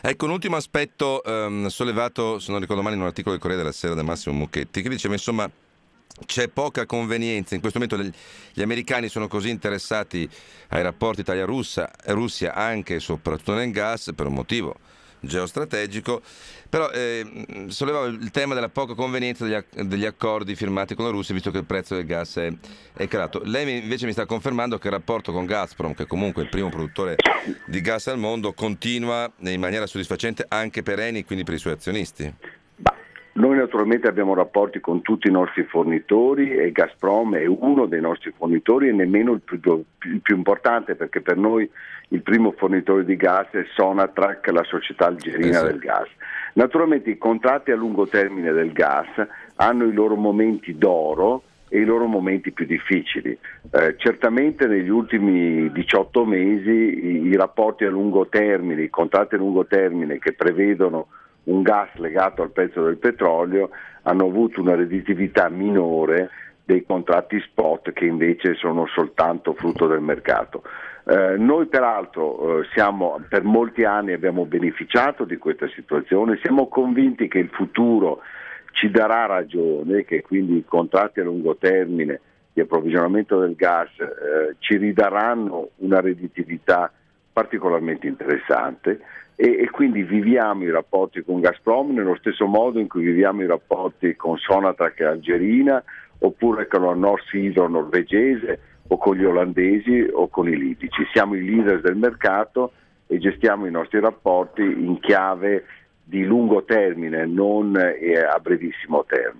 Ecco, un ultimo aspetto sollevato, se non ricordo male, in un articolo del Corriere della Sera da Massimo Mucchetti, che diceva insomma c'è poca convenienza. In questo momento gli americani sono così interessati ai rapporti Italia-Russia anche e soprattutto nel gas per un motivo geostrategico, però sollevavo il tema della poca convenienza degli accordi firmati con la Russia, visto che il prezzo del gas è calato. Lei invece mi sta confermando che il rapporto con Gazprom, che è comunque il primo produttore di gas al mondo, continua in maniera soddisfacente anche per Eni, quindi per i suoi azionisti. Noi naturalmente abbiamo rapporti con tutti i nostri fornitori e Gazprom è uno dei nostri fornitori e nemmeno il più importante, perché per noi il primo fornitore di gas è Sonatrach, la società algerina del gas. Naturalmente i contratti a lungo termine del gas hanno i loro momenti d'oro e i loro momenti più difficili. Certamente negli ultimi 18 mesi i rapporti a lungo termine, i contratti a lungo termine che prevedono un gas legato al prezzo del petrolio hanno avuto una redditività minore dei contratti spot che invece sono soltanto frutto del mercato. Noi peraltro per molti anni abbiamo beneficiato di questa situazione, siamo convinti che il futuro ci darà ragione, che quindi i contratti a lungo termine di approvvigionamento del gas ci ridaranno una redditività particolarmente interessante e quindi viviamo i rapporti con Gazprom nello stesso modo in cui viviamo i rapporti con Sonatrach e Algerina, oppure con la Norsk Hydro norvegese o con gli olandesi o con i libici. Siamo i leader del mercato e gestiamo i nostri rapporti in chiave di lungo termine, non a brevissimo termine.